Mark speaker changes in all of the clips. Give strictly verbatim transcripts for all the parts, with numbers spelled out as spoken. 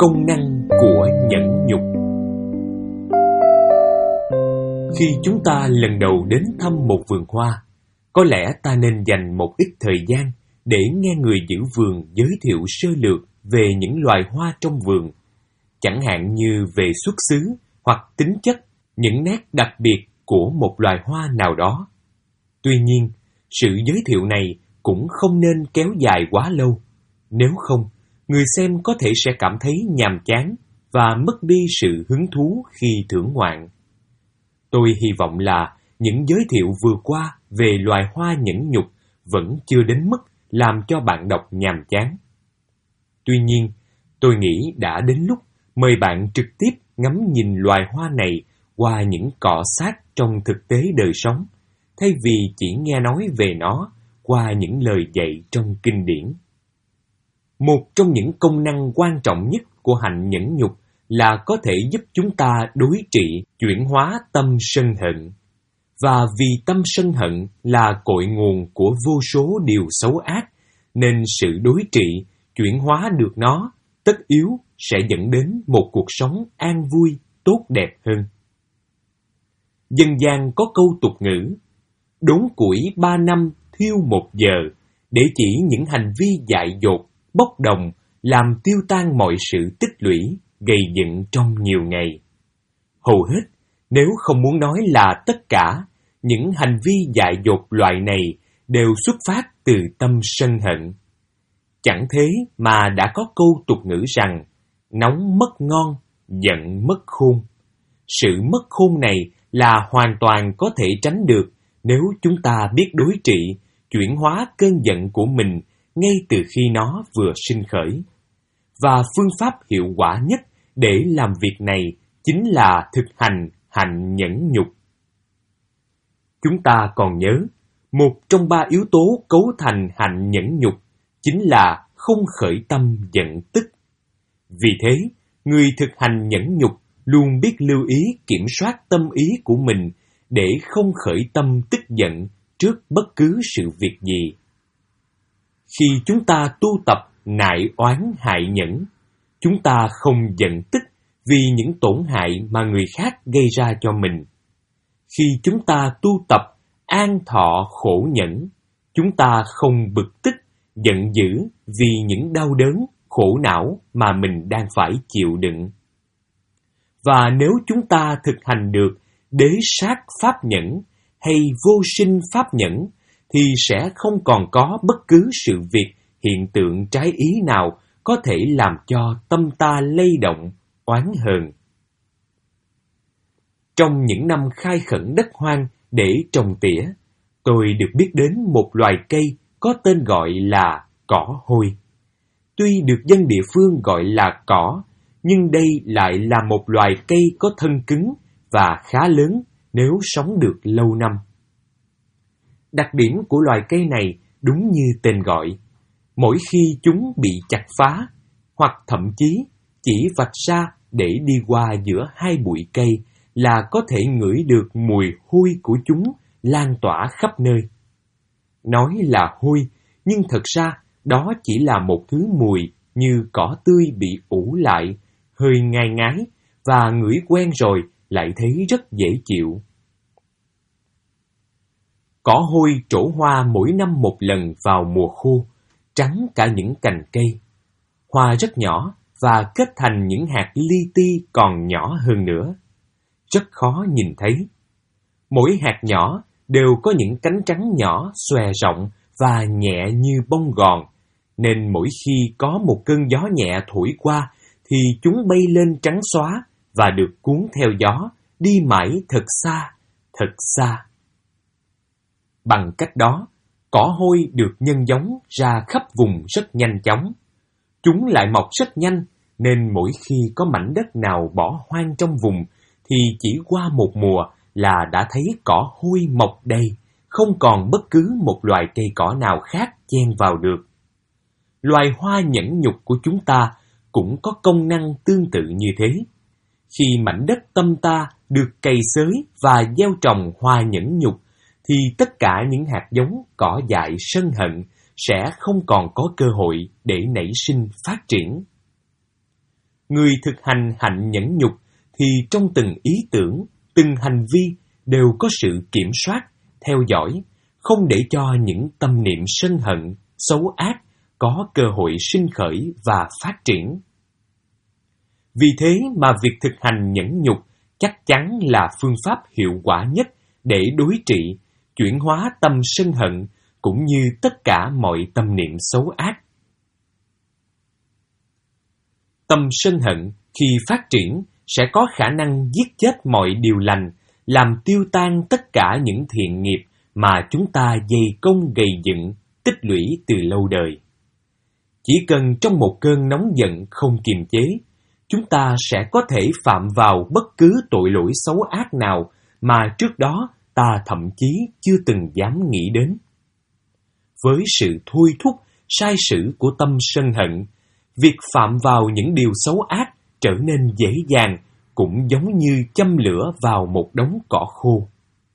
Speaker 1: Công năng của nhẫn nhục. Khi chúng ta lần đầu đến thăm một vườn hoa, có lẽ ta nên dành một ít thời gian để nghe người giữ vườn giới thiệu sơ lược về những loài hoa trong vườn, chẳng hạn như về xuất xứ hoặc tính chất, những nét đặc biệt của một loài hoa nào đó. Tuy nhiên, sự giới thiệu này cũng không nên kéo dài quá lâu, nếu không, người xem có thể sẽ cảm thấy nhàm chán và mất đi sự hứng thú khi thưởng ngoạn. Tôi hy vọng là những giới thiệu vừa qua về loài hoa nhẫn nhục vẫn chưa đến mức làm cho bạn đọc nhàm chán. Tuy nhiên, tôi nghĩ đã đến lúc mời bạn trực tiếp ngắm nhìn loài hoa này qua những cọ xát trong thực tế đời sống, thay vì chỉ nghe nói về nó qua những lời dạy trong kinh điển. Một trong những công năng quan trọng nhất của hạnh nhẫn nhục là có thể giúp chúng ta đối trị, chuyển hóa tâm sân hận. Và vì tâm sân hận là cội nguồn của vô số điều xấu ác, nên sự đối trị, chuyển hóa được nó, tất yếu sẽ dẫn đến một cuộc sống an vui, tốt đẹp hơn. Dân gian có câu tục ngữ, đốn củi ba năm thiêu một giờ, để chỉ những hành vi dại dột, bốc đồng, làm tiêu tan mọi sự tích lũy, gây dựng trong nhiều ngày. Hầu hết, nếu không muốn nói là tất cả, những hành vi dại dột loại này đều xuất phát từ tâm sân hận. Chẳng thế mà đã có câu tục ngữ rằng, nóng mất ngon, giận mất khôn. Sự mất khôn này là hoàn toàn có thể tránh được nếu chúng ta biết đối trị, chuyển hóa cơn giận của mình ngay từ khi nó vừa sinh khởi. Và phương pháp hiệu quả nhất để làm việc này chính là thực hành hạnh nhẫn nhục. Chúng ta còn nhớ, một trong ba yếu tố cấu thành hạnh nhẫn nhục chính là không khởi tâm giận tức. Vì thế, người thực hành nhẫn nhục luôn biết lưu ý kiểm soát tâm ý của mình để không khởi tâm tức giận trước bất cứ sự việc gì. Khi chúng ta tu tập nại oán hại nhẫn, chúng ta không giận tức vì những tổn hại mà người khác gây ra cho mình. Khi chúng ta tu tập an thọ khổ nhẫn, chúng ta không bực tức, giận dữ vì những đau đớn, khổ não mà mình đang phải chịu đựng. Và nếu chúng ta thực hành được đế sát pháp nhẫn hay vô sinh pháp nhẫn, thì sẽ không còn có bất cứ sự việc, hiện tượng trái ý nào có thể làm cho tâm ta lay động, oán hờn. Trong những năm khai khẩn đất hoang để trồng tỉa, tôi được biết đến một loài cây có tên gọi là cỏ hôi. Tuy được dân địa phương gọi là cỏ, nhưng đây lại là một loài cây có thân cứng và khá lớn nếu sống được lâu năm. Đặc điểm của loài cây này đúng như tên gọi, mỗi khi chúng bị chặt phá, hoặc thậm chí chỉ vạch ra để đi qua giữa hai bụi cây là có thể ngửi được mùi hôi của chúng lan tỏa khắp nơi. Nói là hôi, nhưng thật ra đó chỉ là một thứ mùi như cỏ tươi bị ủ lại, hơi ngai ngái, và ngửi quen rồi lại thấy rất dễ chịu. Cỏ hôi trổ hoa mỗi năm một lần vào mùa khô, trắng cả những cành cây. Hoa rất nhỏ và kết thành những hạt li ti còn nhỏ hơn nữa. Rất khó nhìn thấy. Mỗi hạt nhỏ đều có những cánh trắng nhỏ xòe rộng và nhẹ như bông gòn, nên mỗi khi có một cơn gió nhẹ thổi qua thì chúng bay lên trắng xóa và được cuốn theo gió, đi mãi thật xa, thật xa. Bằng cách đó, cỏ hôi được nhân giống ra khắp vùng rất nhanh chóng. Chúng lại mọc rất nhanh, nên mỗi khi có mảnh đất nào bỏ hoang trong vùng, thì chỉ qua một mùa là đã thấy cỏ hôi mọc đầy, không còn bất cứ một loài cây cỏ nào khác chen vào được. Loài hoa nhẫn nhục của chúng ta cũng có công năng tương tự như thế. Khi mảnh đất tâm ta được cày xới và gieo trồng hoa nhẫn nhục, thì tất cả những hạt giống cỏ dại sân hận sẽ không còn có cơ hội để nảy sinh phát triển. Người thực hành hạnh nhẫn nhục thì trong từng ý tưởng, từng hành vi đều có sự kiểm soát, theo dõi, không để cho những tâm niệm sân hận, xấu ác có cơ hội sinh khởi và phát triển. Vì thế mà việc thực hành nhẫn nhục chắc chắn là phương pháp hiệu quả nhất để đối trị, chuyển hóa tâm sân hận cũng như tất cả mọi tâm niệm xấu ác. Tâm sân hận khi phát triển sẽ có khả năng giết chết mọi điều lành, làm tiêu tan tất cả những thiện nghiệp mà chúng ta dày công gầy dựng, tích lũy từ lâu đời. Chỉ cần trong một cơn nóng giận không kiềm chế, chúng ta sẽ có thể phạm vào bất cứ tội lỗi xấu ác nào mà trước đó ta thậm chí chưa từng dám nghĩ đến. Với sự thôi thúc, sai sử của tâm sân hận, việc phạm vào những điều xấu ác trở nên dễ dàng, cũng giống như châm lửa vào một đống cỏ khô.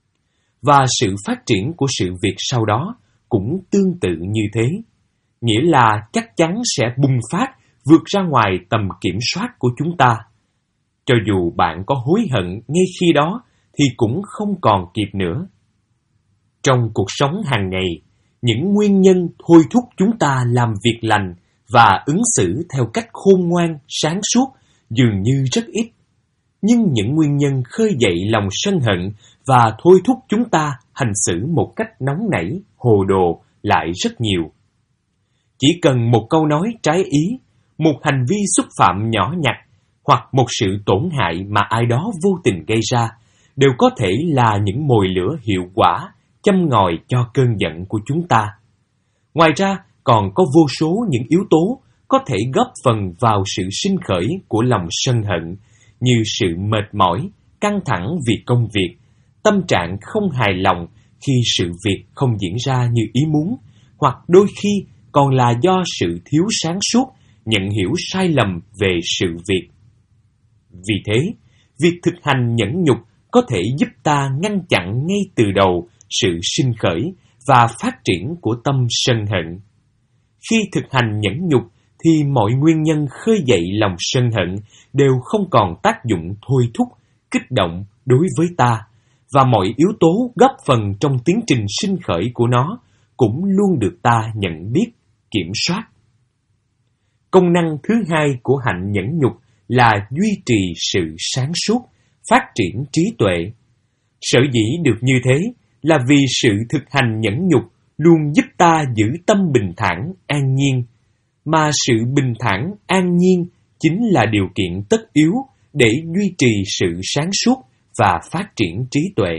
Speaker 1: Và sự phát triển của sự việc sau đó cũng tương tự như thế, nghĩa là chắc chắn sẽ bùng phát, vượt ra ngoài tầm kiểm soát của chúng ta. Cho dù bạn có hối hận ngay khi đó thì cũng không còn kịp nữa. Trong cuộc sống hàng ngày, những nguyên nhân thôi thúc chúng ta làm việc lành và ứng xử theo cách khôn ngoan, sáng suốt dường như rất ít. Nhưng những nguyên nhân khơi dậy lòng sân hận và thôi thúc chúng ta hành xử một cách nóng nảy, hồ đồ lại rất nhiều. Chỉ cần một câu nói trái ý, một hành vi xúc phạm nhỏ nhặt hoặc một sự tổn hại mà ai đó vô tình gây ra đều có thể là những mồi lửa hiệu quả châm ngòi cho cơn giận của chúng ta. Ngoài ra, còn có vô số những yếu tố có thể góp phần vào sự sinh khởi của lòng sân hận, như sự mệt mỏi, căng thẳng vì công việc, tâm trạng không hài lòng khi sự việc không diễn ra như ý muốn, hoặc đôi khi còn là do sự thiếu sáng suốt, nhận hiểu sai lầm về sự việc. Vì thế, việc thực hành nhẫn nhục có thể giúp ta ngăn chặn ngay từ đầu sự sinh khởi và phát triển của tâm sân hận. Khi thực hành nhẫn nhục thì mọi nguyên nhân khơi dậy lòng sân hận đều không còn tác dụng thôi thúc, kích động đối với ta, và mọi yếu tố góp phần trong tiến trình sinh khởi của nó cũng luôn được ta nhận biết, kiểm soát. Công năng thứ hai của hạnh nhẫn nhục là duy trì sự sáng suốt, phát triển trí tuệ. Sở dĩ được như thế là vì sự thực hành nhẫn nhục luôn giúp ta giữ tâm bình thản, an nhiên, mà sự bình thản, an nhiên chính là điều kiện tất yếu để duy trì sự sáng suốt và phát triển trí tuệ.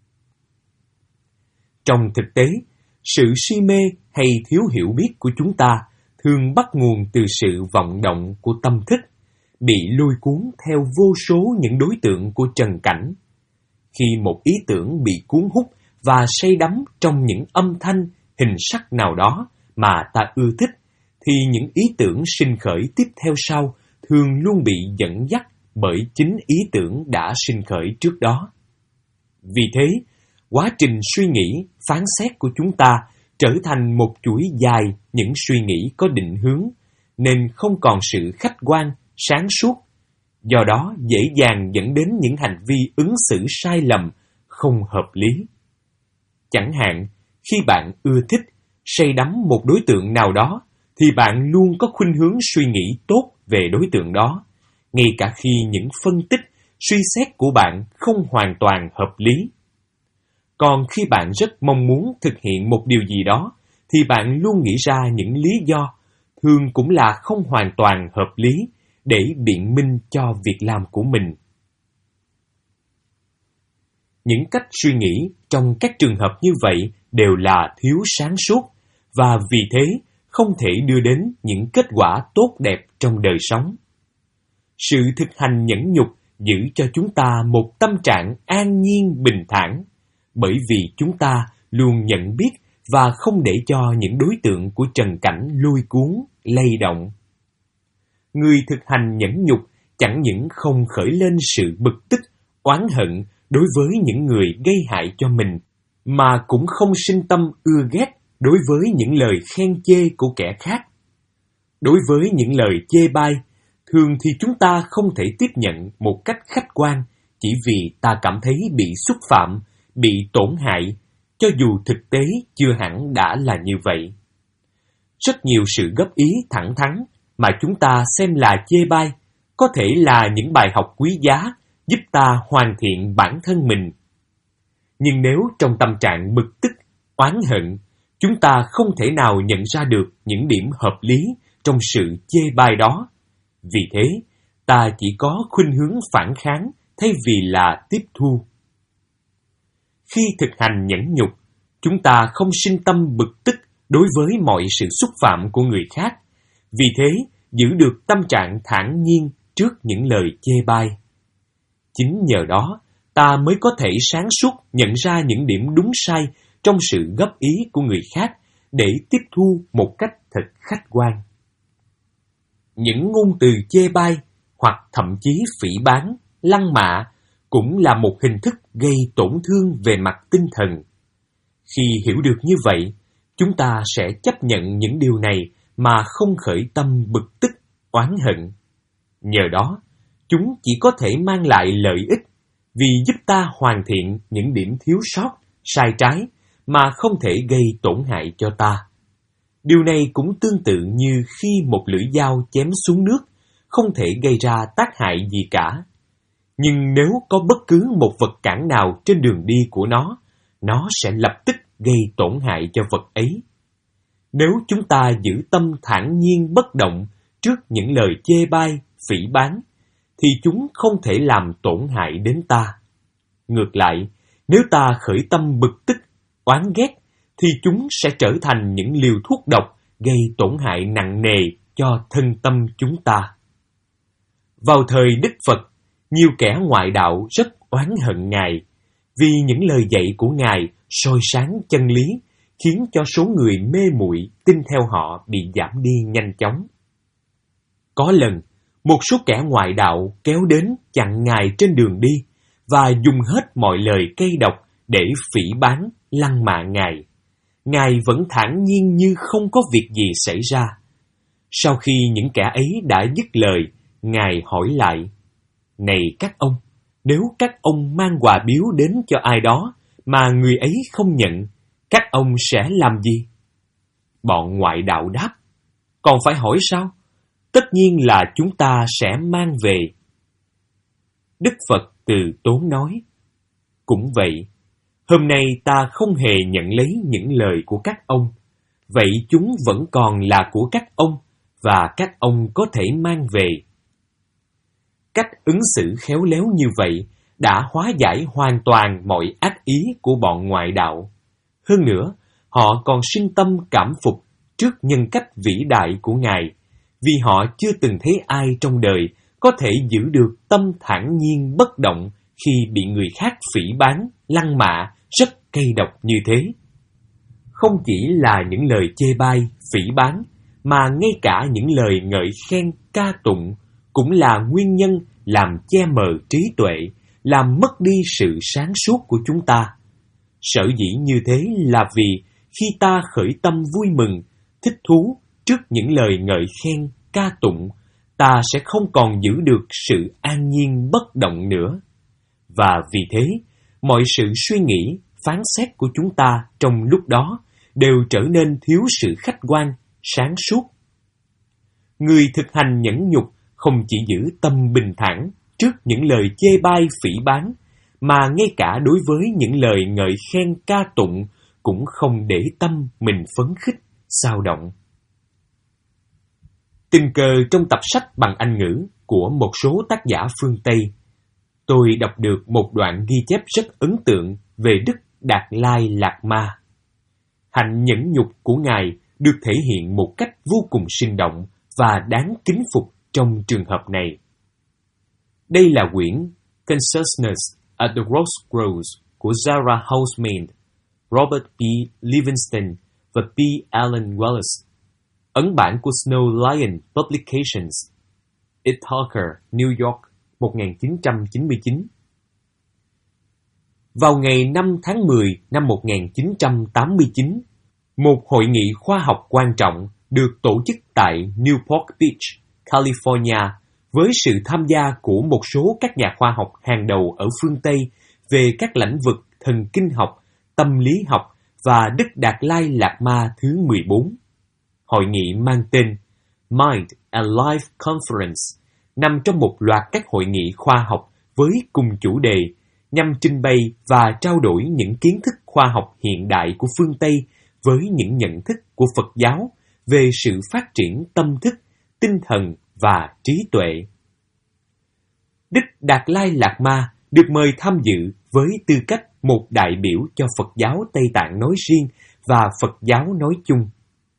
Speaker 1: Trong thực tế, sự si mê hay thiếu hiểu biết của chúng ta thường bắt nguồn từ sự vọng động của tâm thức, bị lôi cuốn theo vô số những đối tượng của trần cảnh. Khi một ý tưởng bị cuốn hút và say đắm trong những âm thanh, hình sắc nào đó mà ta ưa thích, thì những ý tưởng sinh khởi tiếp theo sau thường luôn bị dẫn dắt bởi chính ý tưởng đã sinh khởi trước đó. Vì thế, quá trình suy nghĩ, phán xét của chúng ta trở thành một chuỗi dài những suy nghĩ có định hướng, nên không còn sự khách quan, sáng suốt. Do đó dễ dàng dẫn đến những hành vi ứng xử sai lầm, không hợp lý. Chẳng hạn, khi bạn ưa thích, say đắm một đối tượng nào đó, thì bạn luôn có khuynh hướng suy nghĩ tốt về đối tượng đó, ngay cả khi những phân tích, suy xét của bạn không hoàn toàn hợp lý. Còn khi bạn rất mong muốn thực hiện một điều gì đó, thì bạn luôn nghĩ ra những lý do, thường cũng là không hoàn toàn hợp lý, để biện minh cho việc làm của mình. Những cách suy nghĩ trong các trường hợp như vậy đều là thiếu sáng suốt, và vì thế không thể đưa đến những kết quả tốt đẹp trong đời sống. Sự thực hành nhẫn nhục giữ cho chúng ta một tâm trạng an nhiên bình thản, bởi vì chúng ta luôn nhận biết và không để cho những đối tượng của trần cảnh lôi cuốn, lay động. Người thực hành nhẫn nhục chẳng những không khởi lên sự bực tức, oán hận đối với những người gây hại cho mình, mà cũng không sinh tâm ưa ghét đối với những lời khen chê của kẻ khác. Đối với những lời chê bai, Thường thì chúng ta không thể tiếp nhận một cách khách quan chỉ vì ta cảm thấy bị xúc phạm, bị tổn hại, cho dù thực tế chưa hẳn đã là như vậy. Rất nhiều sự góp ý thẳng thắn mà chúng ta xem là chê bai có thể là những bài học quý giá giúp ta hoàn thiện bản thân mình. Nhưng nếu trong tâm trạng bực tức, oán hận, chúng ta không thể nào nhận ra được những điểm hợp lý trong sự chê bai đó. Vì thế, ta chỉ có khuynh hướng phản kháng thay vì là tiếp thu. Khi thực hành nhẫn nhục, chúng ta không sinh tâm bực tức đối với mọi sự xúc phạm của người khác. Vì thế, giữ được tâm trạng thản nhiên trước những lời chê bai. Chính nhờ đó, ta mới có thể sáng suốt nhận ra những điểm đúng sai trong sự góp ý của người khác để tiếp thu một cách thật khách quan. Những ngôn từ chê bai hoặc thậm chí phỉ báng, lăng mạ cũng là một hình thức gây tổn thương về mặt tinh thần. Khi hiểu được như vậy, chúng ta sẽ chấp nhận những điều này mà không khởi tâm bực tức, oán hận. Nhờ đó, chúng chỉ có thể mang lại lợi ích vì giúp ta hoàn thiện những điểm thiếu sót, sai trái mà không thể gây tổn hại cho ta. Điều này cũng tương tự như khi một lưỡi dao chém xuống nước, không thể gây ra tác hại gì cả. Nhưng nếu có bất cứ một vật cản nào trên đường đi của nó, nó sẽ lập tức gây tổn hại cho vật ấy. Nếu chúng ta giữ tâm thản nhiên bất động trước những lời chê bai, phỉ báng, thì chúng không thể làm tổn hại đến ta. Ngược lại, nếu ta khởi tâm bực tức, oán ghét, thì chúng sẽ trở thành những liều thuốc độc gây tổn hại nặng nề cho thân tâm chúng ta. Vào thời Đức Phật, nhiều kẻ ngoại đạo rất oán hận Ngài, vì những lời dạy của Ngài soi sáng chân lý, khiến cho số người mê muội tin theo họ bị giảm đi nhanh chóng. Có lần, một số kẻ ngoại đạo kéo đến chặn Ngài trên đường đi và dùng hết mọi lời cay độc để phỉ báng, lăng mạ Ngài. Ngài vẫn thản nhiên như không có việc gì xảy ra. Sau khi những kẻ ấy đã dứt lời, Ngài hỏi lại: "Này các ông, nếu các ông mang quà biếu đến cho ai đó mà người ấy không nhận, các ông sẽ làm gì?" Bọn ngoại đạo đáp: "Còn phải hỏi sao? Tất nhiên là chúng ta sẽ mang về." Đức Phật từ tốn nói: "Cũng vậy, hôm nay ta không hề nhận lấy những lời của các ông, vậy chúng vẫn còn là của các ông và các ông có thể mang về." Cách ứng xử khéo léo như vậy đã hóa giải hoàn toàn mọi ác ý của bọn ngoại đạo. Hơn nữa, họ còn sinh tâm cảm phục trước nhân cách vĩ đại của Ngài, vì họ chưa từng thấy ai trong đời có thể giữ được tâm thản nhiên bất động khi bị người khác phỉ báng, lăng mạ rất cay độc như thế. Không chỉ là những lời chê bai, phỉ báng, mà ngay cả những lời ngợi khen, ca tụng cũng là nguyên nhân làm che mờ trí tuệ, làm mất đi sự sáng suốt của chúng ta. Sở dĩ như thế là vì khi ta khởi tâm vui mừng, thích thú trước những lời ngợi khen, ca tụng, ta sẽ không còn giữ được sự an nhiên bất động nữa. Và vì thế, mọi sự suy nghĩ, phán xét của chúng ta trong lúc đó đều trở nên thiếu sự khách quan, sáng suốt. Người thực hành nhẫn nhục không chỉ giữ tâm bình thản trước những lời chê bai phỉ báng, mà ngay cả đối với những lời ngợi khen ca tụng cũng không để tâm mình phấn khích, xao động. Tình cờ trong tập sách bằng Anh ngữ của một số tác giả phương Tây, tôi đọc được một đoạn ghi chép rất ấn tượng về Đức Đạt Lai Lạt Ma. Hạnh nhẫn nhục của Ngài được thể hiện một cách vô cùng sinh động và đáng kính phục trong trường hợp này. Đây là quyển Consciousness at the Crossroads của Zara Houseman, Robert B. Livingston và P. Alan Wallace. Ấn bản của Snow Lion Publications, Ithaca, New York, một nghìn chín trăm chín mươi chín. Vào ngày năm tháng mười năm một nghìn chín trăm tám mươi chín, một hội nghị khoa học quan trọng được tổ chức tại Newport Beach, California, với sự tham gia của một số các nhà khoa học hàng đầu ở phương Tây về các lĩnh vực thần kinh học, tâm lý học và Đức Đạt Lai Lạt Ma thứ mười bốn. Hội nghị mang tên Mind and Life Conference nằm trong một loạt các hội nghị khoa học với cùng chủ đề nhằm trình bày và trao đổi những kiến thức khoa học hiện đại của phương Tây với những nhận thức của Phật giáo về sự phát triển tâm thức, tinh thần và trí tuệ. Đức Đạt Lai Lạt Ma được mời tham dự với tư cách một đại biểu cho Phật giáo Tây Tạng nói riêng và Phật giáo nói chung.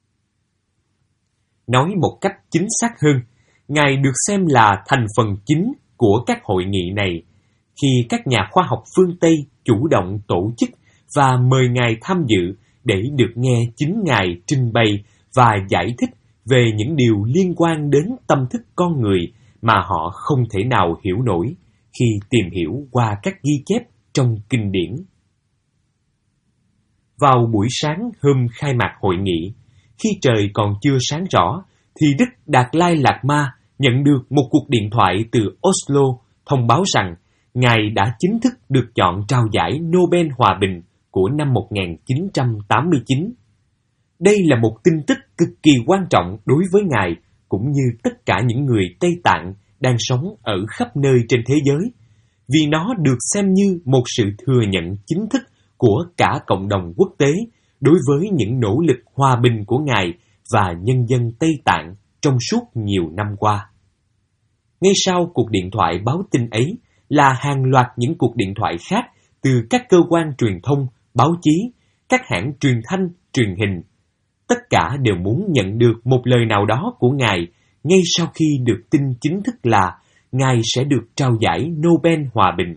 Speaker 1: Nói một cách chính xác hơn, Ngài được xem là thành phần chính của các hội nghị này, khi các nhà khoa học phương Tây chủ động tổ chức và mời Ngài tham dự để được nghe chính Ngài trình bày và giải thích về những điều liên quan đến tâm thức con người mà họ không thể nào hiểu nổi khi tìm hiểu qua các ghi chép trong kinh điển. Vào buổi sáng hôm khai mạc hội nghị, khi trời còn chưa sáng rõ, thì Đức Đạt Lai Lạt Ma nhận được một cuộc điện thoại từ Oslo thông báo rằng Ngài đã chính thức được chọn trao giải Nobel Hòa Bình của năm một nghìn chín trăm tám mươi chín. Đây là một tin tức cực kỳ quan trọng đối với Ngài cũng như tất cả những người Tây Tạng đang sống ở khắp nơi trên thế giới, vì nó được xem như một sự thừa nhận chính thức của cả cộng đồng quốc tế đối với những nỗ lực hòa bình của Ngài và nhân dân Tây Tạng trong suốt nhiều năm qua. Ngay sau cuộc điện thoại báo tin ấy là hàng loạt những cuộc điện thoại khác từ các cơ quan truyền thông, báo chí, các hãng truyền thanh, truyền hình. Tất cả đều muốn nhận được một lời nào đó của Ngài ngay sau khi được tin chính thức là Ngài sẽ được trao giải Nobel Hòa Bình.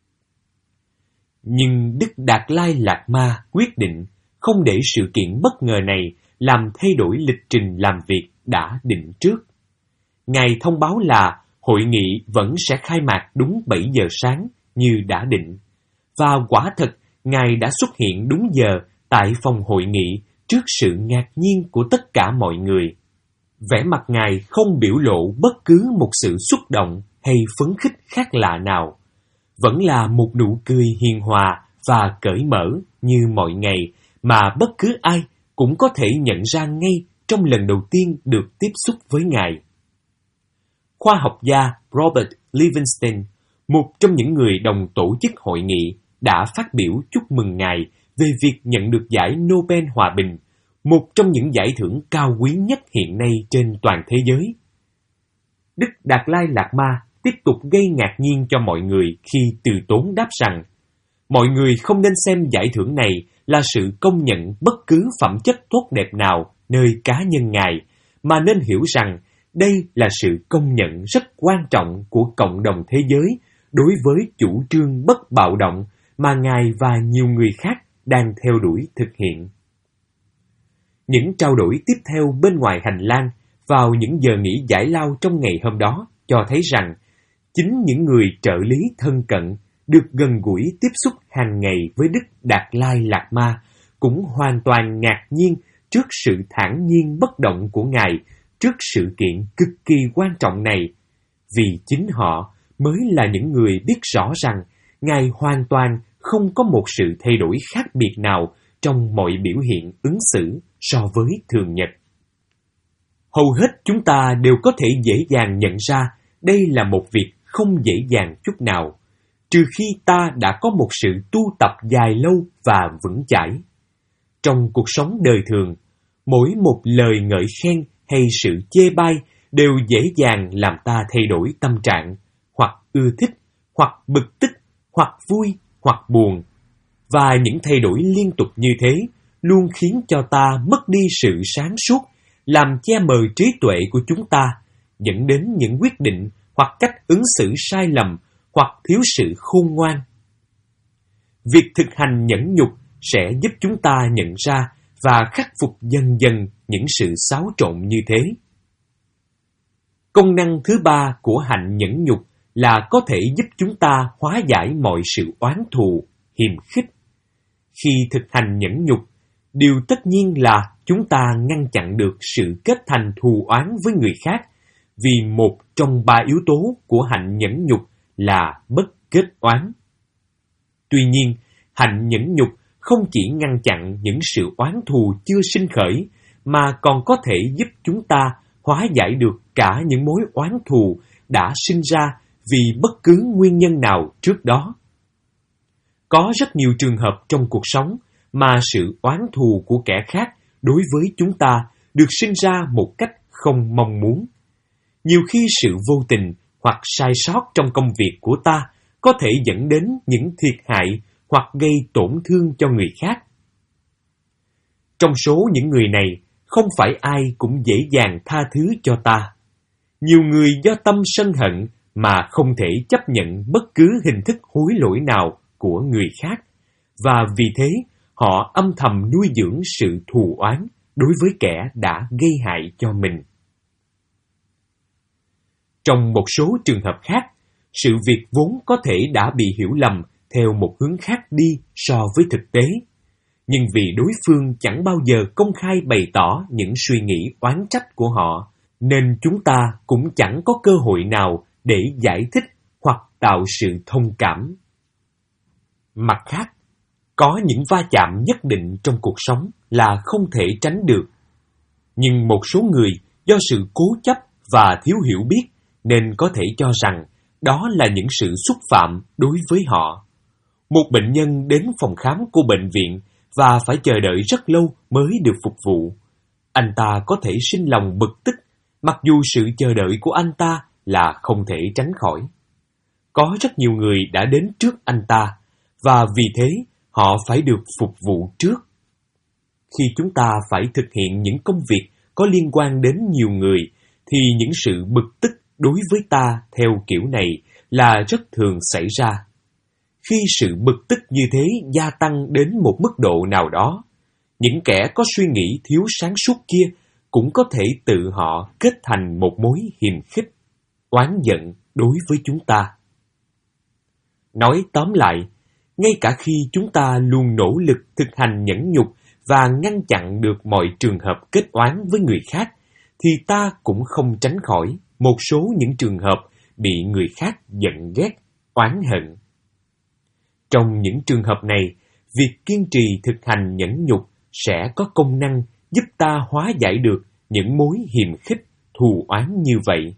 Speaker 1: Nhưng Đức Đạt Lai Lạt Ma quyết định không để sự kiện bất ngờ này làm thay đổi lịch trình làm việc đã định trước. Ngài thông báo là hội nghị vẫn sẽ khai mạc đúng bảy giờ sáng như đã định, và quả thật Ngài đã xuất hiện đúng giờ tại phòng hội nghị trước sự ngạc nhiên của tất cả mọi người. Vẻ mặt Ngài không biểu lộ bất cứ một sự xúc động hay phấn khích khác lạ nào. Vẫn là một nụ cười hiền hòa và cởi mở như mọi ngày mà bất cứ ai cũng có thể nhận ra ngay trong lần đầu tiên được tiếp xúc với Ngài. Khoa học gia Robert Livingston, một trong những người đồng tổ chức hội nghị, đã phát biểu chúc mừng Ngài về việc nhận được giải Nobel Hòa Bình, một trong những giải thưởng cao quý nhất hiện nay trên toàn thế giới. Đức Đạt Lai Lạt Ma tiếp tục gây ngạc nhiên cho mọi người khi từ tốn đáp rằng mọi người không nên xem giải thưởng này là sự công nhận bất cứ phẩm chất tốt đẹp nào nơi cá nhân Ngài, mà nên hiểu rằng đây là sự công nhận rất quan trọng của cộng đồng thế giới đối với chủ trương bất bạo động mà Ngài và nhiều người khác đang theo đuổi thực hiện. Những trao đổi tiếp theo bên ngoài hành lang vào những giờ nghỉ giải lao trong ngày hôm đó cho thấy rằng chính những người trợ lý thân cận được gần gũi tiếp xúc hàng ngày với Đức Đạt Lai Lạt Ma cũng hoàn toàn ngạc nhiên trước sự thản nhiên bất động của Ngài trước sự kiện cực kỳ quan trọng này, vì chính họ mới là những người biết rõ rằng Ngài hoàn toàn không có một sự thay đổi khác biệt nào trong mọi biểu hiện ứng xử so với thường nhật. Hầu hết chúng ta đều có thể dễ dàng nhận ra đây là một việc không dễ dàng chút nào, trừ khi ta đã có một sự tu tập dài lâu và vững chãi. Trong cuộc sống đời thường, mỗi một lời ngợi khen hay sự chê bai đều dễ dàng làm ta thay đổi tâm trạng, hoặc ưa thích, hoặc bực tức, hoặc vui, hoặc buồn. Và những thay đổi liên tục như thế luôn khiến cho ta mất đi sự sáng suốt, làm che mờ trí tuệ của chúng ta, dẫn đến những quyết định hoặc cách ứng xử sai lầm hoặc thiếu sự khôn ngoan. Việc thực hành nhẫn nhục sẽ giúp chúng ta nhận ra và khắc phục dần dần những sự xáo trộn như thế. Công năng thứ ba của hạnh nhẫn nhục là có thể giúp chúng ta hóa giải mọi sự oán thù, hiềm khích. Khi thực hành nhẫn nhục, điều tất nhiên là chúng ta ngăn chặn được sự kết thành thù oán với người khác, vì một trong ba yếu tố của hạnh nhẫn nhục là bất kết oán. Tuy nhiên, hạnh nhẫn nhục không chỉ ngăn chặn những sự oán thù chưa sinh khởi, mà còn có thể giúp chúng ta hóa giải được cả những mối oán thù đã sinh ra vì bất cứ nguyên nhân nào trước đó. Có rất nhiều trường hợp trong cuộc sống mà sự oán thù của kẻ khác đối với chúng ta được sinh ra một cách không mong muốn. Nhiều khi sự vô tình hoặc sai sót trong công việc của ta có thể dẫn đến những thiệt hại hoặc gây tổn thương cho người khác. Trong số những người này, không phải ai cũng dễ dàng tha thứ cho ta. Nhiều người do tâm sân hận mà không thể chấp nhận bất cứ hình thức hối lỗi nào của người khác, và vì thế họ âm thầm nuôi dưỡng sự thù oán đối với kẻ đã gây hại cho mình. Trong một số trường hợp khác, sự việc vốn có thể đã bị hiểu lầm theo một hướng khác đi so với thực tế. Nhưng vì đối phương chẳng bao giờ công khai bày tỏ những suy nghĩ oán trách của họ, nên chúng ta cũng chẳng có cơ hội nào để giải thích hoặc tạo sự thông cảm. Mặt khác, có những va chạm nhất định trong cuộc sống là không thể tránh được. Nhưng một số người do sự cố chấp và thiếu hiểu biết nên có thể cho rằng đó là những sự xúc phạm đối với họ. Một bệnh nhân đến phòng khám của bệnh viện và phải chờ đợi rất lâu mới được phục vụ. Anh ta có thể sinh lòng bực tức, mặc dù sự chờ đợi của anh ta là không thể tránh khỏi. Có rất nhiều người đã đến trước anh ta, và vì thế họ phải được phục vụ trước. Khi chúng ta phải thực hiện những công việc có liên quan đến nhiều người, thì những sự bực tức đối với ta theo kiểu này là rất thường xảy ra. Khi sự bực tức như thế gia tăng đến một mức độ nào đó, những kẻ có suy nghĩ thiếu sáng suốt kia cũng có thể tự họ kết thành một mối hiềm khích, oán giận đối với chúng ta. Nói tóm lại, ngay cả khi chúng ta luôn nỗ lực thực hành nhẫn nhục và ngăn chặn được mọi trường hợp kết oán với người khác, thì ta cũng không tránh khỏi một số những trường hợp bị người khác giận ghét, oán hận. Trong những trường hợp này, việc kiên trì thực hành nhẫn nhục sẽ có công năng giúp ta hóa giải được những mối hiềm khích, thù oán như vậy.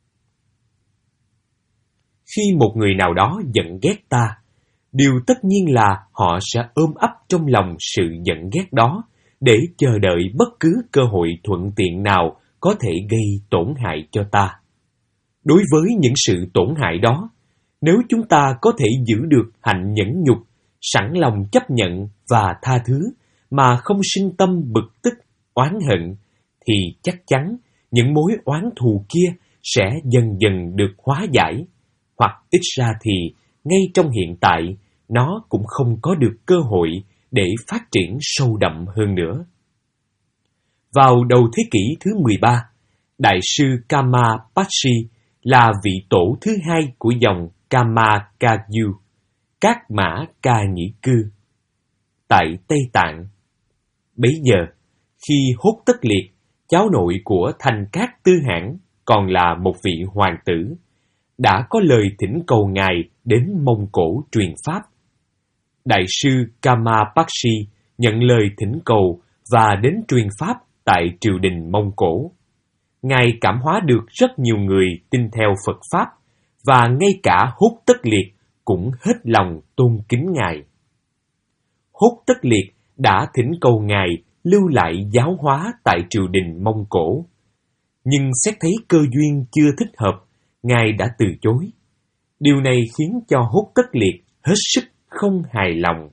Speaker 1: Khi một người nào đó giận ghét ta, điều tất nhiên là họ sẽ ôm ấp trong lòng sự giận ghét đó để chờ đợi bất cứ cơ hội thuận tiện nào có thể gây tổn hại cho ta. Đối với những sự tổn hại đó, nếu chúng ta có thể giữ được hạnh nhẫn nhục, sẵn lòng chấp nhận và tha thứ mà không sinh tâm bực tức, oán hận, thì chắc chắn những mối oán thù kia sẽ dần dần được hóa giải, hoặc ít ra thì ngay trong hiện tại nó cũng không có được cơ hội để phát triển sâu đậm hơn nữa. Vào đầu thế kỷ thứ mười ba, Đại sư Kama Pachi là vị tổ thứ hai của dòng Kama Kagyu, các mã ca nhĩ cư, tại Tây Tạng. Bấy giờ, khi Hốt Tất Liệt, cháu nội của Thành Cát Tư Hãn, còn là một vị hoàng tử, đã có lời thỉnh cầu ngài đến Mông Cổ truyền pháp. Đại sư Kama Pachi nhận lời thỉnh cầu và đến truyền pháp tại triều đình Mông Cổ. Ngài cảm hóa được rất nhiều người tin theo Phật Pháp, và ngay cả Hốt Tất Liệt cũng hết lòng tôn kính ngài. Hốt Tất Liệt đã thỉnh cầu ngài lưu lại giáo hóa tại triều đình Mông Cổ. Nhưng xét thấy cơ duyên chưa thích hợp, ngài đã từ chối. Điều này khiến cho Hốt Tất Liệt hết sức không hài lòng.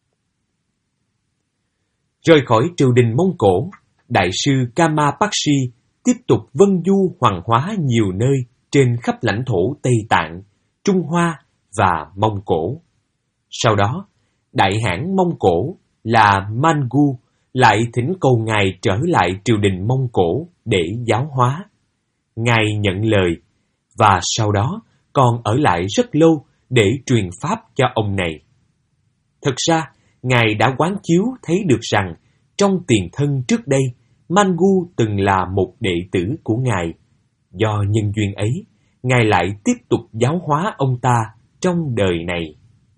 Speaker 1: Rời khỏi triều đình Mông Cổ, Đại sư Kama Pachi tiếp tục vân du hoàng hóa nhiều nơi trên khắp lãnh thổ Tây Tạng, Trung Hoa và Mông Cổ. Sau đó, đại hãn Mông Cổ là Mangu lại thỉnh cầu ngài trở lại triều đình Mông Cổ để giáo hóa. Ngài nhận lời, và sau đó còn ở lại rất lâu để truyền pháp cho ông này. Thực ra, ngài đã quán chiếu thấy được rằng trong tiền thân trước đây, Mangu từng là một đệ tử của ngài, Do nhân duyên ấy, Ngài lại tiếp tục giáo hóa ông ta trong đời này.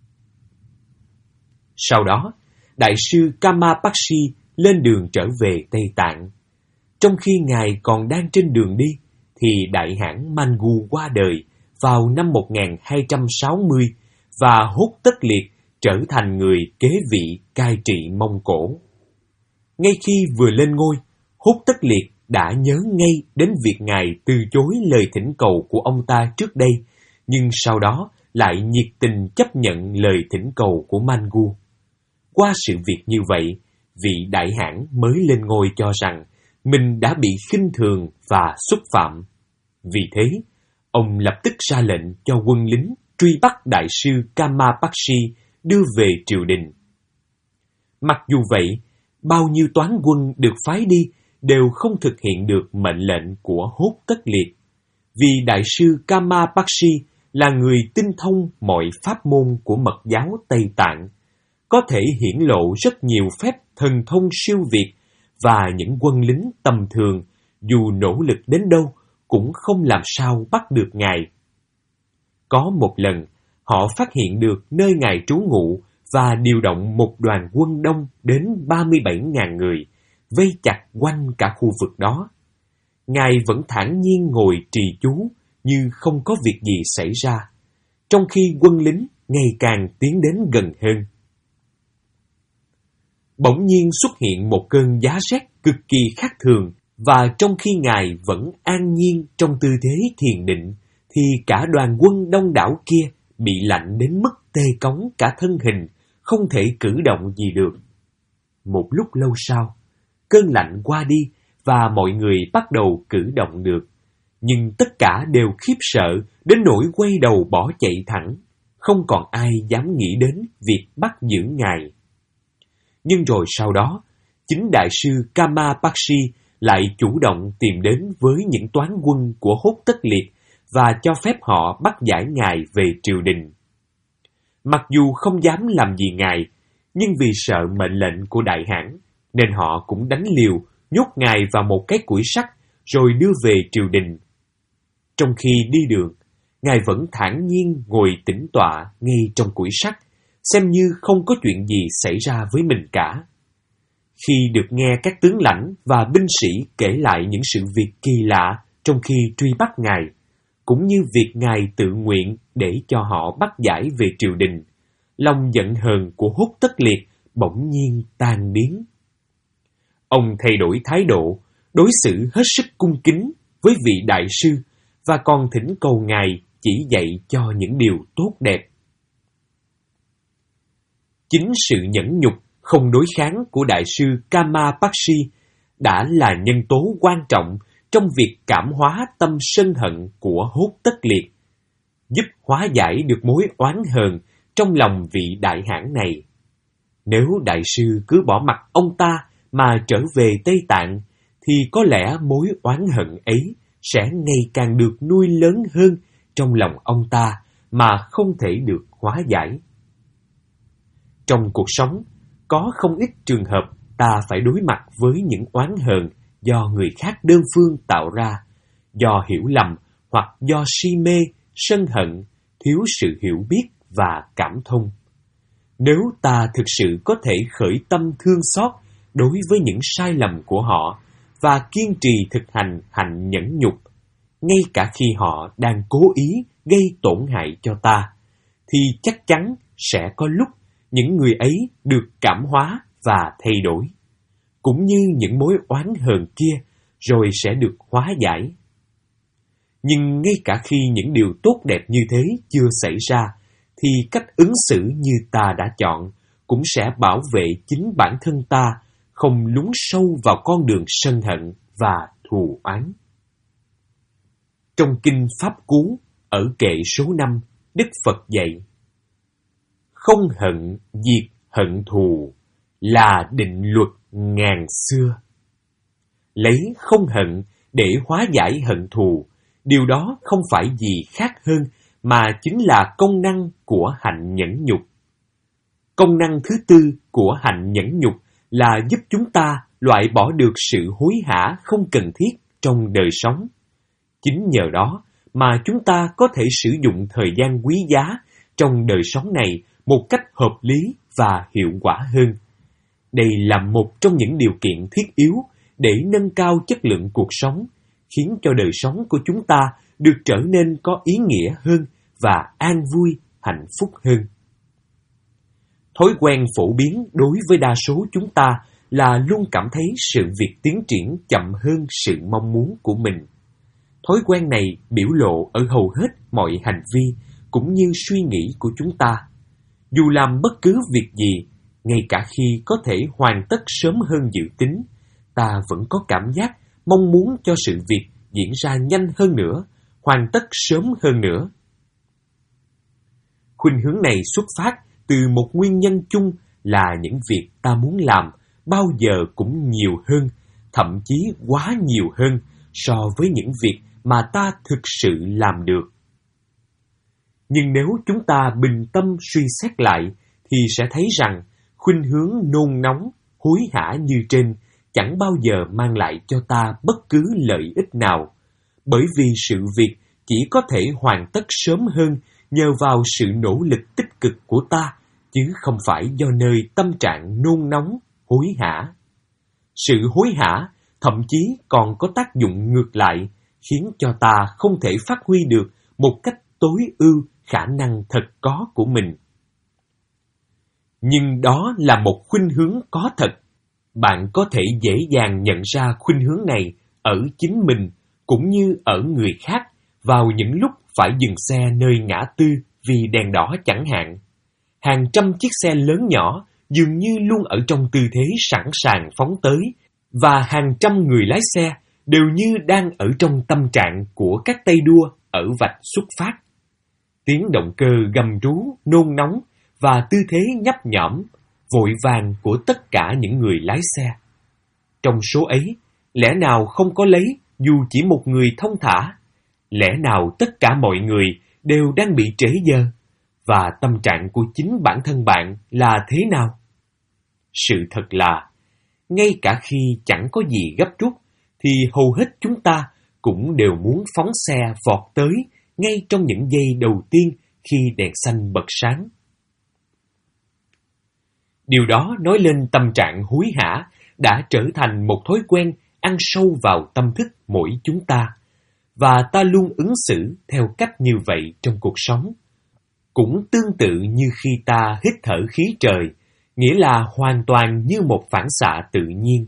Speaker 1: Sau đó, Đại sư Kamapaksi lên đường trở về Tây Tạng. Trong khi Ngài còn đang trên đường đi, thì Đại hãn Mangu qua đời vào năm một nghìn hai trăm sáu mươi và Hốt Tất Liệt trở thành người kế vị cai trị Mông Cổ. Ngay khi vừa lên ngôi, Hốt Tất Liệt đã nhớ ngay đến việc Ngài từ chối lời thỉnh cầu của ông ta trước đây, nhưng sau đó lại nhiệt tình chấp nhận lời thỉnh cầu của Mangu. Qua sự việc như vậy, vị đại hãn mới lên ngôi cho rằng mình đã bị khinh thường và xúc phạm. Vì thế, ông lập tức ra lệnh cho quân lính truy bắt đại sư Kamapaksi đưa về triều đình. Mặc dù vậy, bao nhiêu toán quân được phái đi đều không thực hiện được mệnh lệnh của Hốt Tất Liệt, vì đại sư Kamapaksi là người tinh thông mọi pháp môn của Mật giáo Tây Tạng, có thể hiển lộ rất nhiều phép thần thông siêu việt, và những quân lính tầm thường dù nỗ lực đến đâu cũng không làm sao bắt được Ngài. Có một lần, họ phát hiện được nơi Ngài trú ngụ và điều động một đoàn quân đông đến ba mươi bảy nghìn người, vây chặt quanh cả khu vực đó. Ngài vẫn thản nhiên ngồi trì chú như không có việc gì xảy ra, trong khi quân lính ngày càng tiến đến gần hơn. Bỗng nhiên xuất hiện một cơn giá rét cực kỳ khác thường, và trong khi Ngài vẫn an nhiên trong tư thế thiền định, thì cả đoàn quân đông đảo kia bị lạnh đến mức tê cống cả thân hình, không thể cử động gì được. Một lúc lâu sau, cơn lạnh qua đi và mọi người bắt đầu cử động được, nhưng tất cả đều khiếp sợ đến nỗi quay đầu bỏ chạy thẳng, không còn ai dám nghĩ đến việc bắt giữ Ngài. Nhưng rồi sau đó, chính đại sư Kamapaksi lại chủ động tìm đến với những toán quân của Hốt Tất Liệt và cho phép họ bắt giải Ngài về triều đình. Mặc dù không dám làm gì Ngài, nhưng vì sợ mệnh lệnh của đại hãn, nên họ cũng đánh liều nhốt Ngài vào một cái củi sắt rồi đưa về triều đình. Trong khi đi đường, Ngài vẫn thản nhiên ngồi tĩnh tọa ngay trong củi sắt, xem như không có chuyện gì xảy ra với mình cả. Khi được nghe các tướng lãnh và binh sĩ kể lại những sự việc kỳ lạ trong khi truy bắt Ngài, cũng như việc Ngài tự nguyện để cho họ bắt giải về triều đình, lòng giận hờn của Hốt Tất Liệt bỗng nhiên tan biến. Ông thay đổi thái độ, đối xử hết sức cung kính với vị đại sư và còn thỉnh cầu Ngài chỉ dạy cho những điều tốt đẹp. Chính sự nhẫn nhục, không đối kháng của đại sư Kamapaksi đã là nhân tố quan trọng trong việc cảm hóa tâm sân hận của Hốt Tất Liệt, giúp hóa giải được mối oán hờn trong lòng vị đại hãn này. Nếu đại sư cứ bỏ mặc ông ta mà trở về Tây Tạng, thì có lẽ mối oán hận ấy sẽ ngày càng được nuôi lớn hơn trong lòng ông ta mà không thể được hóa giải. Trong cuộc sống, có không ít trường hợp ta phải đối mặt với những oán hờn do người khác đơn phương tạo ra, do hiểu lầm hoặc do si mê, sân hận, thiếu sự hiểu biết và cảm thông. Nếu ta thực sự có thể khởi tâm thương xót đối với những sai lầm của họ và kiên trì thực hành hạnh nhẫn nhục, ngay cả khi họ đang cố ý gây tổn hại cho ta, thì chắc chắn sẽ có lúc những người ấy được cảm hóa và thay đổi, cũng như những mối oán hờn kia rồi sẽ được hóa giải. Nhưng ngay cả khi những điều tốt đẹp như thế chưa xảy ra, thì cách ứng xử như ta đã chọn cũng sẽ bảo vệ chính bản thân ta không lún sâu vào con đường sân hận và thù oán. Trong Kinh Pháp Cú, ở kệ số năm, Đức Phật dạy: không hận diệt hận thù là định luật ngàn xưa. Lấy không hận để hóa giải hận thù, điều đó không phải gì khác hơn mà chính là công năng của hạnh nhẫn nhục. Công năng thứ tư của hạnh nhẫn nhục là giúp chúng ta loại bỏ được sự hối hả không cần thiết trong đời sống. Chính nhờ đó mà chúng ta có thể sử dụng thời gian quý giá trong đời sống này một cách hợp lý và hiệu quả hơn. Đây là một trong những điều kiện thiết yếu để nâng cao chất lượng cuộc sống, khiến cho đời sống của chúng ta được trở nên có ý nghĩa hơn và an vui, hạnh phúc hơn. Thói quen phổ biến đối với đa số chúng ta là luôn cảm thấy sự việc tiến triển chậm hơn sự mong muốn của mình. Thói quen này biểu lộ ở hầu hết mọi hành vi cũng như suy nghĩ của chúng ta. Dù làm bất cứ việc gì, ngay cả khi có thể hoàn tất sớm hơn dự tính, ta vẫn có cảm giác mong muốn cho sự việc diễn ra nhanh hơn nữa, hoàn tất sớm hơn nữa. Khuynh hướng này xuất phát từ một nguyên nhân chung là những việc ta muốn làm bao giờ cũng nhiều hơn, thậm chí quá nhiều hơn so với những việc mà ta thực sự làm được. Nhưng nếu chúng ta bình tâm suy xét lại thì sẽ thấy rằng khuynh hướng nôn nóng, hối hả như trên chẳng bao giờ mang lại cho ta bất cứ lợi ích nào, bởi vì sự việc chỉ có thể hoàn tất sớm hơn nhờ vào sự nỗ lực tích cực của ta, chứ không phải do nơi tâm trạng nôn nóng, hối hả. Sự hối hả thậm chí còn có tác dụng ngược lại, khiến cho ta không thể phát huy được một cách tối ưu khả năng thật có của mình. Nhưng đó là một khuynh hướng có thật. Bạn có thể dễ dàng nhận ra khuynh hướng này ở chính mình cũng như ở người khác vào những lúc phải dừng xe nơi ngã tư vì đèn đỏ chẳng hạn. Hàng trăm chiếc xe lớn nhỏ dường như luôn ở trong tư thế sẵn sàng phóng tới, và hàng trăm người lái xe đều như đang ở trong tâm trạng của các tay đua ở vạch xuất phát. Tiếng động cơ gầm rú, nôn nóng và tư thế nhấp nhổm, vội vàng của tất cả những người lái xe. Trong số ấy, lẽ nào không có lấy dù chỉ một người thông thả? Lẽ nào tất cả mọi người đều đang bị trễ giờ? Và tâm trạng của chính bản thân bạn là thế nào? Sự thật là, ngay cả khi chẳng có gì gấp rút, thì hầu hết chúng ta cũng đều muốn phóng xe vọt tới ngay trong những giây đầu tiên khi đèn xanh bật sáng. Điều đó nói lên tâm trạng hối hả đã trở thành một thói quen ăn sâu vào tâm thức mỗi chúng ta, và ta luôn ứng xử theo cách như vậy trong cuộc sống. Cũng tương tự như khi ta hít thở khí trời, nghĩa là hoàn toàn như một phản xạ tự nhiên.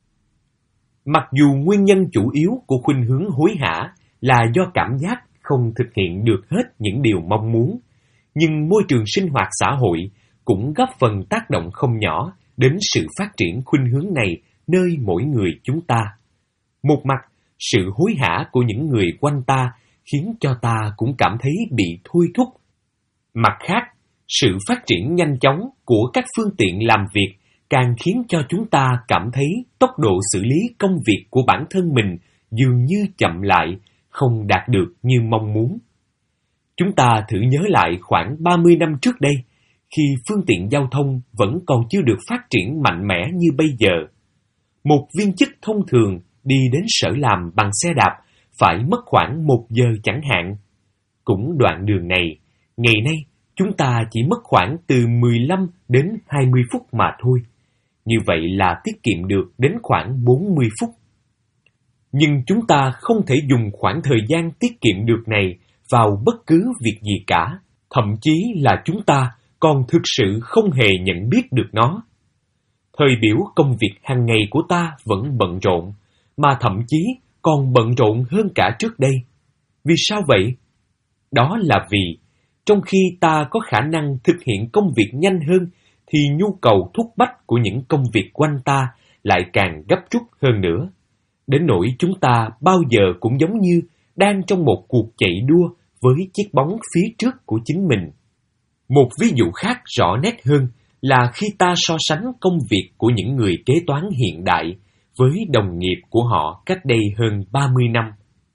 Speaker 1: Mặc dù nguyên nhân chủ yếu của khuynh hướng hối hả là do cảm giác không thực hiện được hết những điều mong muốn, nhưng môi trường sinh hoạt xã hội cũng góp phần tác động không nhỏ đến sự phát triển khuynh hướng này nơi mỗi người chúng ta. Một mặt, sự hối hả của những người quanh ta khiến cho ta cũng cảm thấy bị thôi thúc. Mặt khác, sự phát triển nhanh chóng của các phương tiện làm việc càng khiến cho chúng ta cảm thấy tốc độ xử lý công việc của bản thân mình dường như chậm lại, không đạt được như mong muốn. Chúng ta thử nhớ lại khoảng ba mươi năm trước đây, khi phương tiện giao thông vẫn còn chưa được phát triển mạnh mẽ như bây giờ. Một viên chức thông thường đi đến sở làm bằng xe đạp phải mất khoảng một giờ chẳng hạn. Cũng đoạn đường này, ngày nay chúng ta chỉ mất khoảng từ mười lăm đến hai mươi phút mà thôi. Như vậy là tiết kiệm được đến khoảng bốn mươi phút. Nhưng chúng ta không thể dùng khoảng thời gian tiết kiệm được này vào bất cứ việc gì cả, thậm chí là chúng ta còn thực sự không hề nhận biết được nó. Thời biểu công việc hàng ngày của ta vẫn bận rộn, mà thậm chí còn bận rộn hơn cả trước đây. Vì sao vậy? Đó là vì, trong khi ta có khả năng thực hiện công việc nhanh hơn, thì nhu cầu thúc bách của những công việc quanh ta lại càng gấp rút hơn nữa. Đến nỗi chúng ta bao giờ cũng giống như đang trong một cuộc chạy đua với chiếc bóng phía trước của chính mình. Một ví dụ khác rõ nét hơn là khi ta so sánh công việc của những người kế toán hiện đại với đồng nghiệp của họ cách đây hơn ba mươi năm.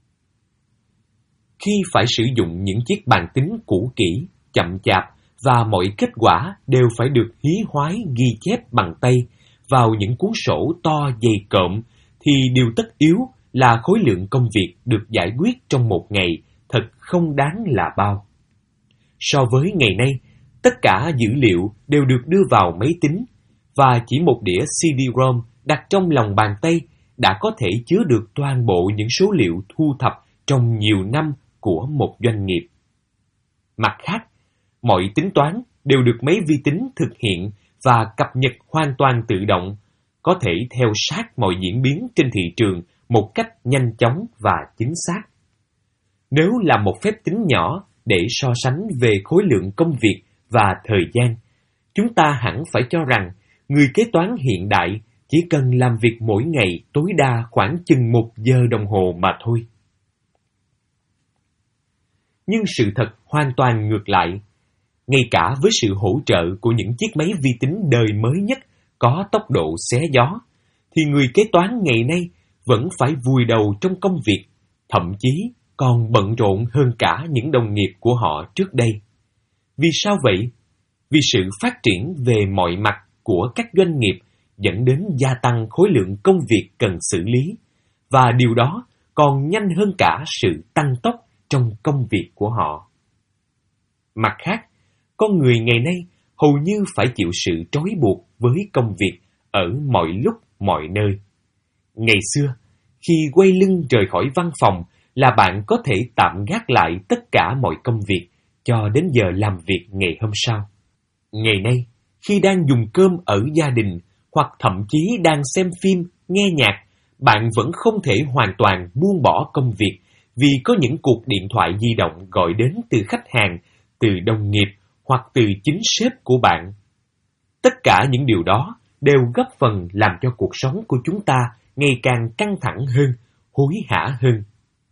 Speaker 1: Khi phải sử dụng những chiếc bàn tính cũ kỹ, chậm chạp và mọi kết quả đều phải được hí hoái ghi chép bằng tay vào những cuốn sổ to dày cộm, thì điều tất yếu là khối lượng công việc được giải quyết trong một ngày thật không đáng là bao. So với ngày nay, tất cả dữ liệu đều được đưa vào máy tính, và chỉ một đĩa xê đê-ROM đặt trong lòng bàn tay đã có thể chứa được toàn bộ những số liệu thu thập trong nhiều năm của một doanh nghiệp. Mặt khác, mọi tính toán đều được máy vi tính thực hiện và cập nhật hoàn toàn tự động, có thể theo sát mọi diễn biến trên thị trường một cách nhanh chóng và chính xác. Nếu là một phép tính nhỏ để so sánh về khối lượng công việc và thời gian, chúng ta hẳn phải cho rằng người kế toán hiện đại chỉ cần làm việc mỗi ngày tối đa khoảng chừng một giờ đồng hồ mà thôi. Nhưng sự thật hoàn toàn ngược lại. Ngay cả với sự hỗ trợ của những chiếc máy vi tính đời mới nhất có tốc độ xé gió, thì người kế toán ngày nay vẫn phải vùi đầu trong công việc, thậm chí còn bận rộn hơn cả những đồng nghiệp của họ trước đây. Vì sao vậy? Vì sự phát triển về mọi mặt của các doanh nghiệp dẫn đến gia tăng khối lượng công việc cần xử lý, và điều đó còn nhanh hơn cả sự tăng tốc trong công việc của họ. Mặt khác, con người ngày nay hầu như phải chịu sự trói buộc với công việc ở mọi lúc, mọi nơi. Ngày xưa, khi quay lưng rời khỏi văn phòng là bạn có thể tạm gác lại tất cả mọi công việc cho đến giờ làm việc ngày hôm sau. Ngày nay, khi đang dùng cơm ở gia đình hoặc thậm chí đang xem phim, nghe nhạc, bạn vẫn không thể hoàn toàn buông bỏ công việc vì có những cuộc điện thoại di động gọi đến từ khách hàng, từ đồng nghiệp hoặc từ chính sếp của bạn. Tất cả những điều đó đều góp phần làm cho cuộc sống của chúng ta ngày càng căng thẳng hơn, hối hả hơn.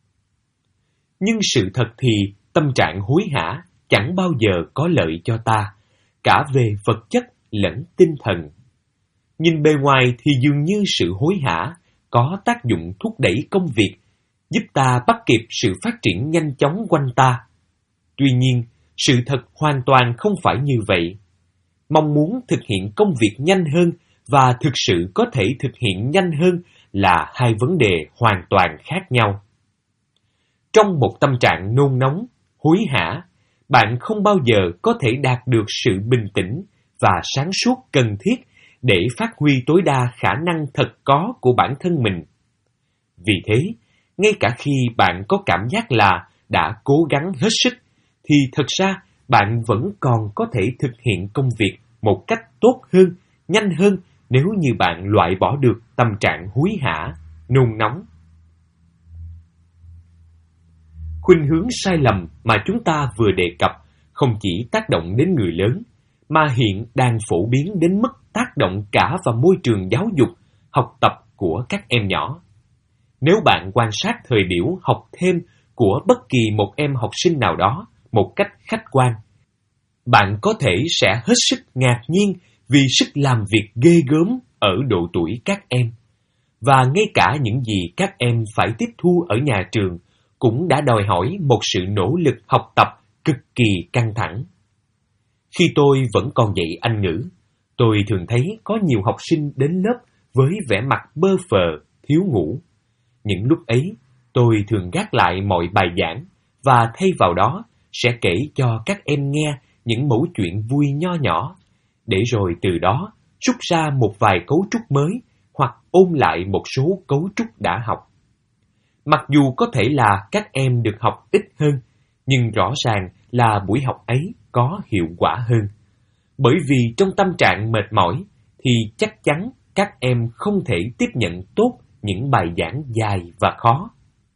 Speaker 1: Nhưng sự thật thì tâm trạng hối hả chẳng bao giờ có lợi cho ta, cả về vật chất lẫn tinh thần. Nhìn bề ngoài thì dường như sự hối hả có tác dụng thúc đẩy công việc, giúp ta bắt kịp sự phát triển nhanh chóng quanh ta. Tuy nhiên, sự thật hoàn toàn không phải như vậy. Mong muốn thực hiện công việc nhanh hơn và thực sự có thể thực hiện nhanh hơn là hai vấn đề hoàn toàn khác nhau. Trong một tâm trạng nôn nóng, hối hả, bạn không bao giờ có thể đạt được sự bình tĩnh và sáng suốt cần thiết để phát huy tối đa khả năng thật có của bản thân mình. Vì thế, ngay cả khi bạn có cảm giác là đã cố gắng hết sức, thì thật ra bạn vẫn còn có thể thực hiện công việc một cách tốt hơn, nhanh hơn nếu như bạn loại bỏ được tâm trạng hối hả, nôn nóng. Khuynh hướng sai lầm mà chúng ta vừa đề cập không chỉ tác động đến người lớn, mà hiện đang phổ biến đến mức tác động cả vào môi trường giáo dục, học tập của các em nhỏ. Nếu bạn quan sát thời biểu học thêm của bất kỳ một em học sinh nào đó một cách khách quan, bạn có thể sẽ hết sức ngạc nhiên vì sức làm việc ghê gớm ở độ tuổi các em. Và ngay cả những gì các em phải tiếp thu ở nhà trường cũng đã đòi hỏi một sự nỗ lực học tập cực kỳ căng thẳng. Khi tôi vẫn còn dạy Anh ngữ, tôi thường thấy có nhiều học sinh đến lớp với vẻ mặt bơ phờ, thiếu ngủ. Những lúc ấy, tôi thường gác lại mọi bài giảng và thay vào đó sẽ kể cho các em nghe những mẩu chuyện vui nho nhỏ, để rồi từ đó rút ra một vài cấu trúc mới hoặc ôn lại một số cấu trúc đã học. Mặc dù có thể là các em được học ít hơn, nhưng rõ ràng là buổi học ấy có hiệu quả hơn. Bởi vì trong tâm trạng mệt mỏi thì chắc chắn các em không thể tiếp nhận tốt những bài giảng dài và khó.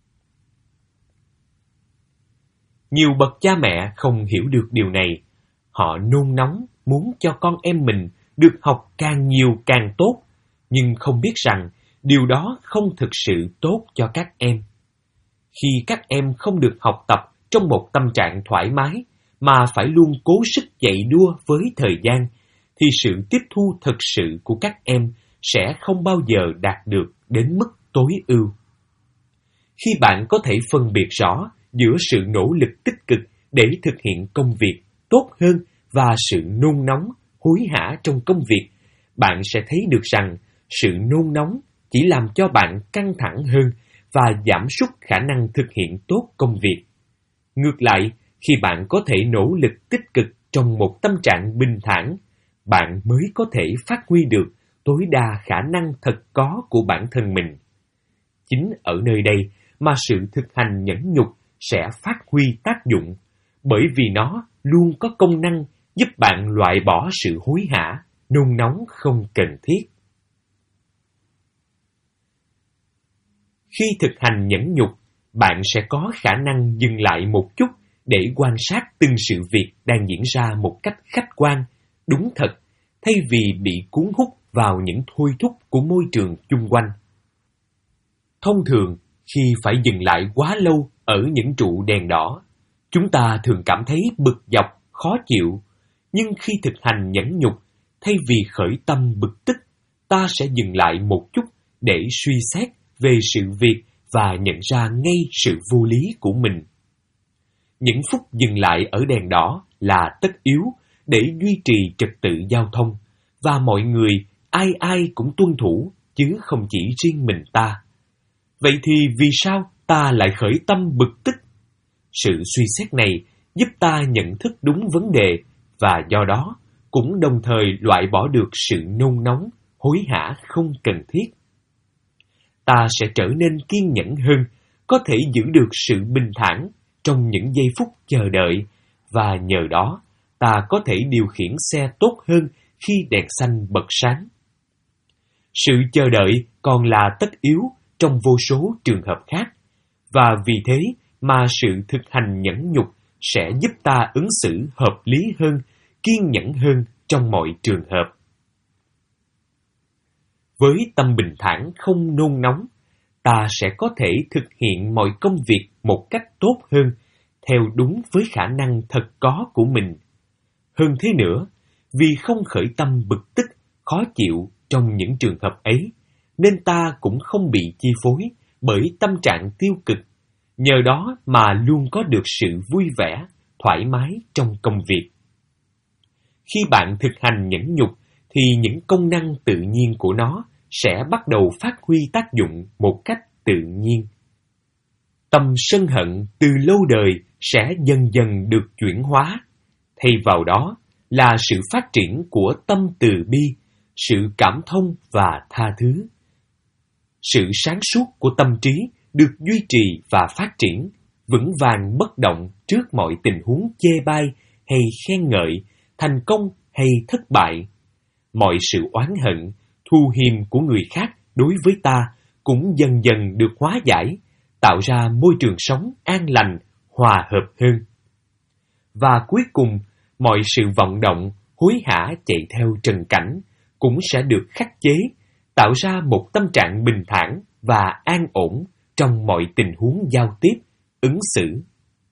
Speaker 1: Nhiều bậc cha mẹ không hiểu được điều này. Họ nôn nóng muốn cho con em mình được học càng nhiều càng tốt, nhưng không biết rằng điều đó không thực sự tốt cho các em. Khi các em không được học tập trong một tâm trạng thoải mái, mà phải luôn cố sức chạy đua với thời gian, thì sự tiếp thu thực sự của các em sẽ không bao giờ đạt được đến mức tối ưu. Khi bạn có thể phân biệt rõ giữa sự nỗ lực tích cực để thực hiện công việc tốt hơn và sự nôn nóng, hối hả trong công việc, bạn sẽ thấy được rằng sự nôn nóng chỉ làm cho bạn căng thẳng hơn và giảm sút khả năng thực hiện tốt công việc. Ngược lại, khi bạn có thể nỗ lực tích cực trong một tâm trạng bình thản, bạn mới có thể phát huy được tối đa khả năng thật có của bản thân mình. Chính ở nơi đây mà sự thực hành nhẫn nhục sẽ phát huy tác dụng, bởi vì nó luôn có công năng giúp bạn loại bỏ sự hối hả, nôn nóng không cần thiết. Khi thực hành nhẫn nhục, bạn sẽ có khả năng dừng lại một chút để quan sát từng sự việc đang diễn ra một cách khách quan, đúng thật, thay vì bị cuốn hút vào những thôi thúc của môi trường chung quanh. Thông thường, khi phải dừng lại quá lâu ở những trụ đèn đỏ, chúng ta thường cảm thấy bực dọc, khó chịu. Nhưng khi thực hành nhẫn nhục, thay vì khởi tâm bực tức, ta sẽ dừng lại một chút để suy xét về sự việc và nhận ra ngay sự vô lý của mình. Những phút dừng lại ở đèn đỏ là tất yếu để duy trì trật tự giao thông, và mọi người ai ai cũng tuân thủ, chứ không chỉ riêng mình ta. Vậy thì vì sao ta lại khởi tâm bực tức? Sự suy xét này giúp ta nhận thức đúng vấn đề, và do đó cũng đồng thời loại bỏ được sự nôn nóng, hối hả không cần thiết. Ta sẽ trở nên kiên nhẫn hơn, có thể giữ được sự bình thản trong những giây phút chờ đợi, và nhờ đó ta có thể điều khiển xe tốt hơn khi đèn xanh bật sáng. Sự chờ đợi còn là tất yếu trong vô số trường hợp khác, và vì thế mà sự thực hành nhẫn nhục sẽ giúp ta ứng xử hợp lý hơn, kiên nhẫn hơn trong mọi trường hợp. Với tâm bình thản không nôn nóng, ta sẽ có thể thực hiện mọi công việc một cách tốt hơn, theo đúng với khả năng thật có của mình. Hơn thế nữa, vì không khởi tâm bực tức, khó chịu trong những trường hợp ấy, nên ta cũng không bị chi phối bởi tâm trạng tiêu cực, nhờ đó mà luôn có được sự vui vẻ, thoải mái trong công việc. Khi bạn thực hành nhẫn nhục, thì những công năng tự nhiên của nó sẽ bắt đầu phát huy tác dụng một cách tự nhiên. Tâm sân hận từ lâu đời sẽ dần dần được chuyển hóa, thay vào đó là sự phát triển của tâm từ bi, sự cảm thông và tha thứ. Sự sáng suốt của tâm trí được duy trì và phát triển, vững vàng bất động trước mọi tình huống chê bai hay khen ngợi, thành công hay thất bại. Mọi sự oán hận, thù hiềm của người khác đối với ta cũng dần dần được hóa giải, tạo ra môi trường sống an lành, hòa hợp hơn. Và cuối cùng, mọi sự vọng động, hối hả chạy theo trần cảnh cũng sẽ được khắc chế, tạo ra một tâm trạng bình thản và an ổn trong mọi tình huống giao tiếp, ứng xử.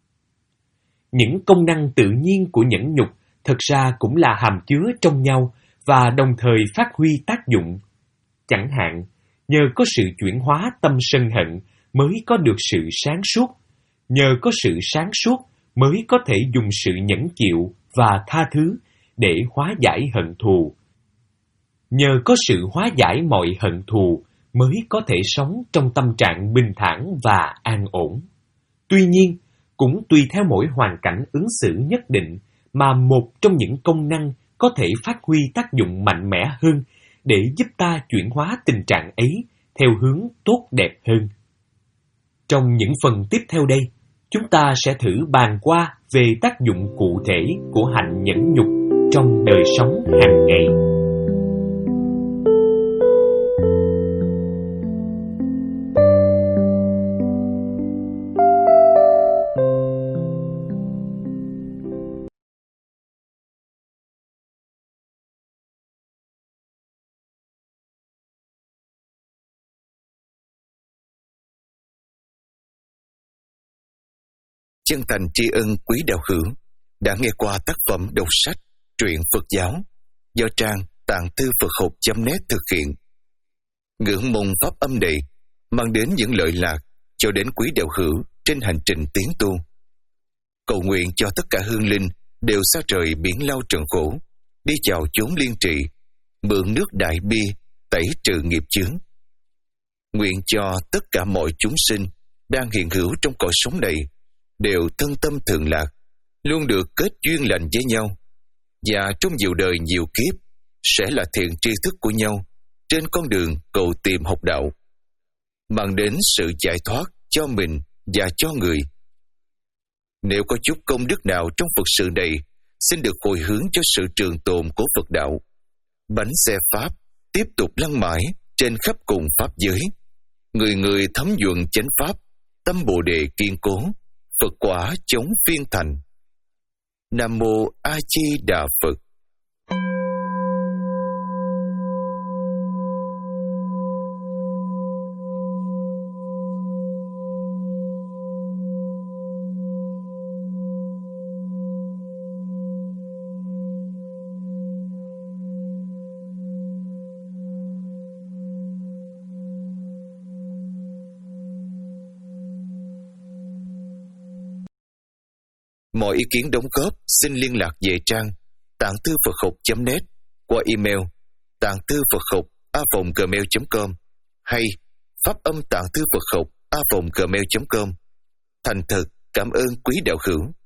Speaker 1: Những công năng tự nhiên của nhẫn nhục thật ra cũng là hàm chứa trong nhau và đồng thời phát huy tác dụng. Chẳng hạn, nhờ có sự chuyển hóa tâm sân hận mới có được sự sáng suốt, nhờ có sự sáng suốt mới có thể dùng sự nhẫn chịu và tha thứ để hóa giải hận thù. Nhờ có sự hóa giải mọi hận thù mới có thể sống trong tâm trạng bình thản và an ổn. Tuy nhiên, cũng tùy theo mỗi hoàn cảnh ứng xử nhất định mà một trong những công năng có thể phát huy tác dụng mạnh mẽ hơn để giúp ta chuyển hóa tình trạng ấy theo hướng tốt đẹp hơn. Trong những phần tiếp theo đây, chúng ta sẽ thử bàn qua về tác dụng cụ thể của hạnh nhẫn nhục trong đời sống hàng ngày.
Speaker 2: Chân thành tri ân quý đạo hữu đã nghe qua tác phẩm đọc sách Truyện Phật giáo do trang tạng thư Phật học chấm net thực hiện. Ngưỡng mong pháp âm này mang đến những lợi lạc cho đến quý đạo hữu trên hành trình tiến tu. Cầu nguyện cho tất cả hương linh đều xa trời biển lao trần khổ, đi chào chốn liên trị, mượn nước đại bi tẩy trừ nghiệp chướng. Nguyện cho tất cả mọi chúng sinh đang hiện hữu trong cõi sống này đều thân tâm thường lạc, luôn được kết duyên lành với nhau, và trong nhiều đời nhiều kiếp sẽ là thiện tri thức của nhau trên con đường cầu tìm học đạo, mang đến sự giải thoát cho mình và cho người. Nếu có chút công đức nào trong Phật sự này, xin được hồi hướng cho sự trường tồn của Phật đạo. Bánh xe Pháp tiếp tục lăn mãi trên khắp cùng Pháp giới. Người người thấm nhuận chánh Pháp, tâm Bồ Đề kiên cố, Phật quả chống phiên thành. Nam Mô A Di Đà Phật. Mọi ý kiến đóng góp xin liên lạc về trang tạng thư Phật học chấm net qua email tạng thư Phật học a vòng gmail chấm com hay pháp âm tạng thư Phật học a vòng gmail chấm com. Thành thật cảm ơn quý đạo hữu.